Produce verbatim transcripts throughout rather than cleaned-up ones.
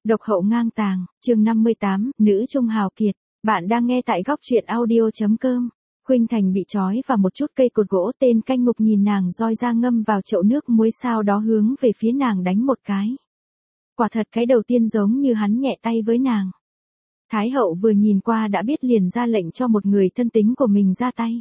Độc hậu ngang tàng, chương năm mươi tám, nữ trung hào kiệt. Bạn đang nghe tại góc truyện audio chấm com. Khuynh Thành bị trói vào một chút cây cột gỗ, tên canh ngục nhìn nàng roi ra ngâm vào chậu nước muối, sau đó hướng về phía nàng đánh một cái. Quả thật cái đầu tiên giống như hắn nhẹ tay với nàng. Thái hậu vừa nhìn qua đã biết, liền ra lệnh cho một người thân tín của mình ra tay.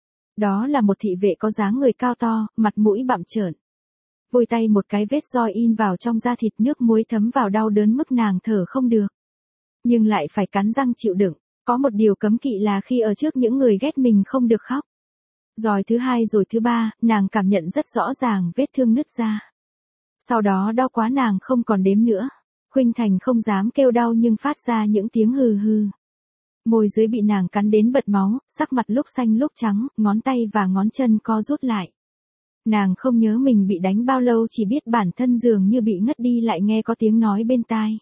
Đó là một thị vệ có dáng người cao to, mặt mũi bặm trợn. Vùi tay một cái, vết roi in vào trong da thịt, nước muối thấm vào, đau đớn mức nàng thở không được. Nhưng lại phải cắn răng chịu đựng. Có một điều cấm kỵ là khi ở trước những người ghét mình không được khóc. Rồi thứ hai rồi thứ ba, nàng cảm nhận rất rõ ràng vết thương nứt ra. Sau đó đau quá nàng không còn đếm nữa. Khuynh Thành không dám kêu đau nhưng phát ra những tiếng hừ hừ. Môi dưới bị nàng cắn đến bật máu, sắc mặt lúc xanh lúc trắng, ngón tay và ngón chân co rút lại. Nàng không nhớ mình bị đánh bao lâu, chỉ biết bản thân dường như bị ngất đi, lại nghe có tiếng nói bên tai.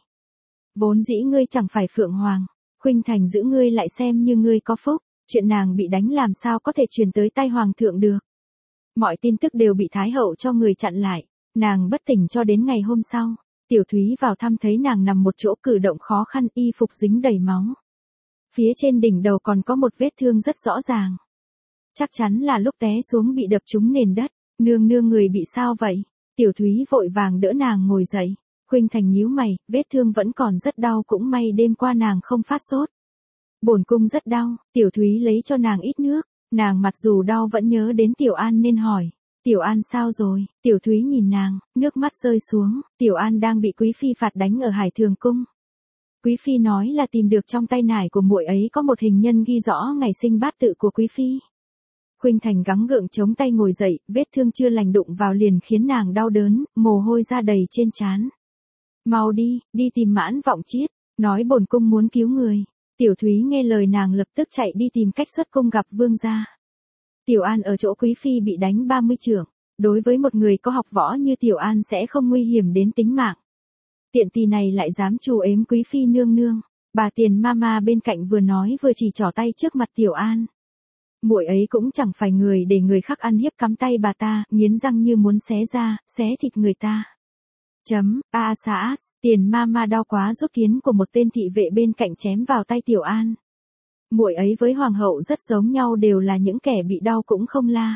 Vốn dĩ ngươi chẳng phải Phượng Hoàng. Khuynh Thành giữ ngươi lại xem như ngươi có phúc, chuyện nàng bị đánh làm sao có thể truyền tới tai hoàng thượng được. Mọi tin tức đều bị Thái hậu cho người chặn lại, nàng bất tỉnh cho đến ngày hôm sau. Tiểu Thúy vào thăm thấy nàng nằm một chỗ cử động khó khăn, y phục dính đầy máu. Phía trên đỉnh đầu còn có một vết thương rất rõ ràng. Chắc chắn là lúc té xuống bị đập trúng nền đất. Nương nương, người bị sao vậy? Tiểu Thúy vội vàng đỡ nàng ngồi dậy. Khuynh Thành nhíu mày, vết thương vẫn còn rất đau, cũng may đêm qua nàng không phát sốt. Bổn cung rất đau. Tiểu Thúy lấy cho nàng ít nước. Nàng mặc dù đau vẫn nhớ đến Tiểu An nên hỏi. Tiểu An sao rồi? Tiểu Thúy nhìn nàng, nước mắt rơi xuống. Tiểu An đang bị Quý Phi phạt đánh ở Hải Thường Cung. Quý Phi nói là tìm được trong tay nải của muội ấy có một hình nhân ghi rõ ngày sinh bát tự của Quý Phi. Khuynh Thành gắng gượng chống tay ngồi dậy, vết thương chưa lành đụng vào liền khiến nàng đau đớn, mồ hôi ra đầy trên trán. Mau đi, đi tìm Mãn Vọng Chiết, nói bổn cung muốn cứu người. Tiểu Thúy nghe lời nàng lập tức chạy đi tìm cách xuất cung gặp vương gia. Tiểu An ở chỗ Quý Phi bị đánh ba mươi chưởng, đối với một người có học võ như Tiểu An sẽ không nguy hiểm đến tính mạng. Tiện tỳ này lại dám trù ếm Quý Phi nương nương. Bà Tiền Mama bên cạnh vừa nói vừa chỉ trỏ tay trước mặt Tiểu An. Muội ấy cũng chẳng phải người để người khác ăn hiếp, cắm tay bà ta, nghiến răng như muốn xé ra, xé thịt người ta. Chấm, a xã, Tiền Mama đau quá rút kiến của một tên thị vệ bên cạnh chém vào tay Tiểu An. Muội ấy với hoàng hậu rất giống nhau, đều là những kẻ bị đau cũng không la.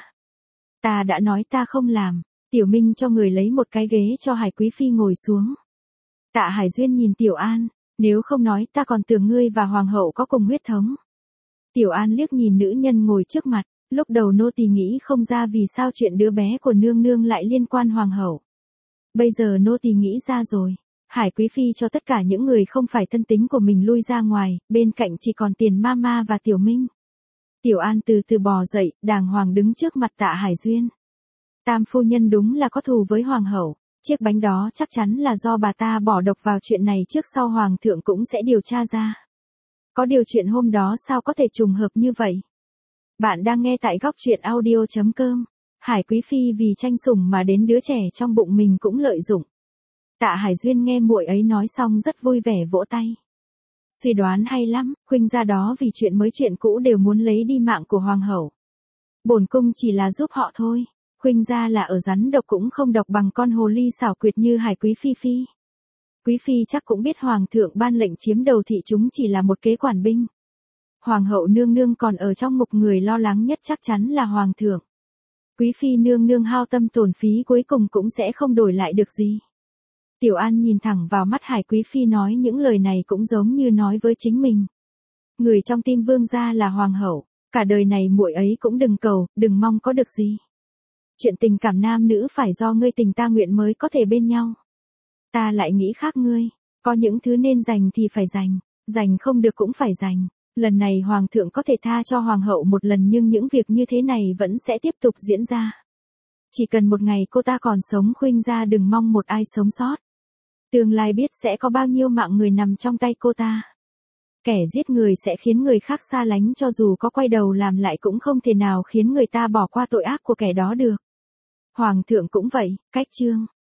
Ta đã nói ta không làm. Tiểu Minh cho người lấy một cái ghế cho Hải Quý Phi ngồi xuống. Tạ Hải Duyên nhìn Tiểu An, nếu không nói ta còn tưởng ngươi và hoàng hậu có cùng huyết thống. Tiểu An liếc nhìn nữ nhân ngồi trước mặt, lúc đầu nô tỳ nghĩ không ra vì sao chuyện đứa bé của nương nương lại liên quan hoàng hậu. Bây giờ nô tỳ nghĩ ra rồi. Hải Quý Phi cho tất cả những người không phải thân tín của mình lui ra ngoài, bên cạnh chỉ còn Tiền Mama và Tiểu Minh. Tiểu An từ từ bò dậy, đàng hoàng đứng trước mặt Tạ Hải Duyên. Tam phu nhân đúng là có thù với hoàng hậu, chiếc bánh đó chắc chắn là do bà ta bỏ độc vào, chuyện này trước sau hoàng thượng cũng sẽ điều tra ra. Có điều chuyện hôm đó sao có thể trùng hợp như vậy? Bạn đang nghe tại góc truyện audio chấm com. Hải Quý Phi vì tranh sủng mà đến đứa trẻ trong bụng mình cũng lợi dụng. Tạ Hải Duyên nghe muội ấy nói xong rất vui vẻ vỗ tay. Suy đoán hay lắm, Khuynh gia đó vì chuyện mới chuyện cũ đều muốn lấy đi mạng của hoàng hậu. Bổn cung chỉ là giúp họ thôi. Khuynh gia là ở rắn độc cũng không độc bằng con hồ ly xảo quyệt như Hải Quý Phi Phi. Quý Phi chắc cũng biết hoàng thượng ban lệnh chiếm đầu thị chúng chỉ là một kế quản binh. Hoàng hậu nương nương còn ở trong ngục, người lo lắng nhất chắc chắn là hoàng thượng. Quý Phi nương nương hao tâm tổn phí cuối cùng cũng sẽ không đổi lại được gì. Tiểu An nhìn thẳng vào mắt Hải Quý Phi nói những lời này cũng giống như nói với chính mình. Người trong tim vương gia là hoàng hậu, cả đời này muội ấy cũng đừng cầu, đừng mong có được gì. Chuyện tình cảm nam nữ phải do ngươi tình ta nguyện mới có thể bên nhau. Ta lại nghĩ khác ngươi, có những thứ nên dành thì phải dành, dành không được cũng phải dành. Lần này hoàng thượng có thể tha cho hoàng hậu một lần, nhưng những việc như thế này vẫn sẽ tiếp tục diễn ra. Chỉ cần một ngày cô ta còn sống, Khuynh gia đừng mong một ai sống sót. Tương lai biết sẽ có bao nhiêu mạng người nằm trong tay cô ta. Kẻ giết người sẽ khiến người khác xa lánh, cho dù có quay đầu làm lại cũng không thể nào khiến người ta bỏ qua tội ác của kẻ đó được. Hoàng thượng cũng vậy, cách chương.